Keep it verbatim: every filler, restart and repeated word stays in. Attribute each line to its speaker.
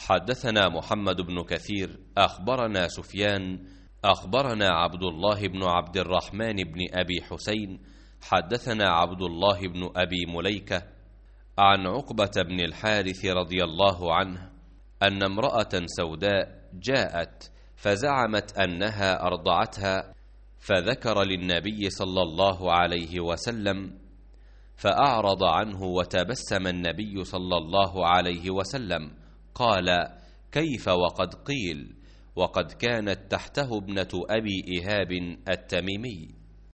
Speaker 1: حدثنا محمد بن كثير أخبرنا سفيان أخبرنا عبد الله بن عبد الرحمن بن أبي حسين حدثنا عبد الله بن أبي مليكة عن عقبة بن الحارث رضي الله عنه أن امرأة سوداء جاءت فزعمت أنها أرضعتها، فذكر للنبي صلى الله عليه وسلم، فأعرض عنه وتبسم النبي صلى الله عليه وسلم قال: كيف وقد قيل؟ وقد كانت تحته ابنة أبي إيهاب التميمي.